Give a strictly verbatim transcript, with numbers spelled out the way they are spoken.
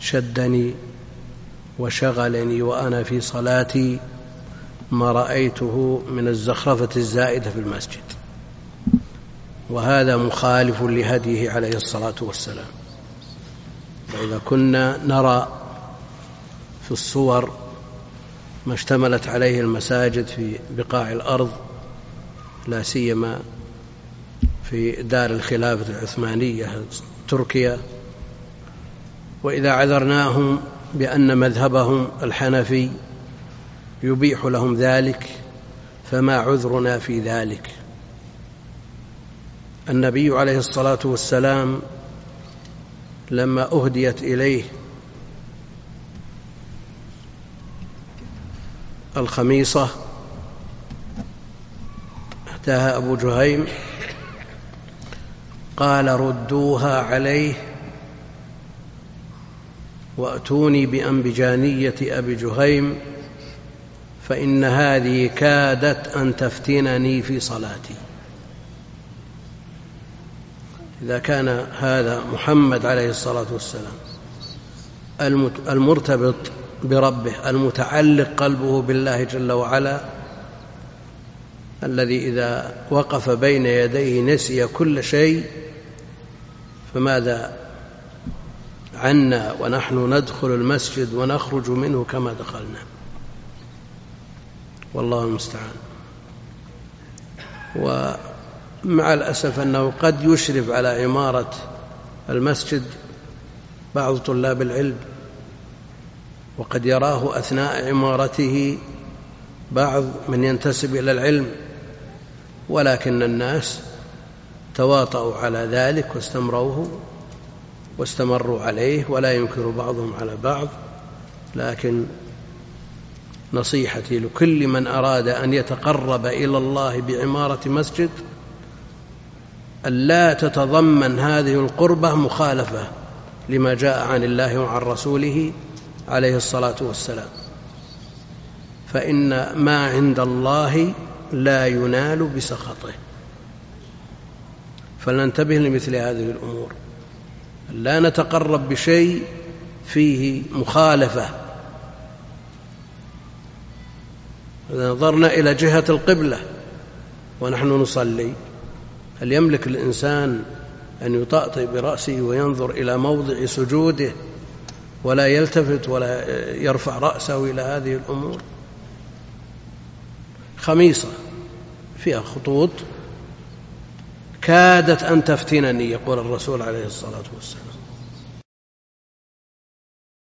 شدني وشغلني وأنا في صلاتي ما رأيته من الزخرفة الزائدة في المسجد. وهذا مخالف لهديه عليه الصلاة والسلام. فإذا كنا نرى في الصور ما اشتملت عليه المساجد في بقاع الأرض، لا سيما في دار الخلافة العثمانية تركيا، وإذا عذرناهم بأن مذهبهم الحنفي يبيح لهم ذلك فما عذرنا في ذلك؟ النبي عليه الصلاة والسلام لما أهديت إليه الخميصة أتاها أبو جهيم قال ردوها عليه وأتوني بأنبجانية أبي جهيم فإن هذه كادت أن تفتنني في صلاتي. إذا كان هذا محمد عليه الصلاة والسلام المرتبط بربه المتعلق قلبه بالله جل وعلا، الذي إذا وقف بين يديه نسي كل شيء، فماذا عنا ونحن ندخل المسجد ونخرج منه كما دخلنا؟ والله المستعان. ومع الأسف أنه قد يشرف على عمارة المسجد بعض طلاب العلم، وقد يراه أثناء عمارته بعض من ينتسب إلى العلم، ولكن الناس تواطؤوا على ذلك واستمروه واستمروا عليه، ولا ينكر بعضهم على بعض. لكن نصيحتي لكل من أراد أن يتقرب إلى الله بعمارة مسجد ألا تتضمن هذه القربة مخالفة لما جاء عن الله وعن رسوله عليه الصلاة والسلام، فإن ما عند الله لا ينال بسخطه. فلننتبه لمثل هذه الأمور، لا نتقرب بشيء فيه مخالفة. إذا نظرنا إلى جهة القبلة ونحن نصلي، هل يملك الإنسان أن يطأطئ برأسه وينظر إلى موضع سجوده ولا يلتفت ولا يرفع رأسه إلى هذه الأمور؟ خميصة فيها خطوط كادت أن تفتنني، يقول الرسول عليه الصلاة والسلام.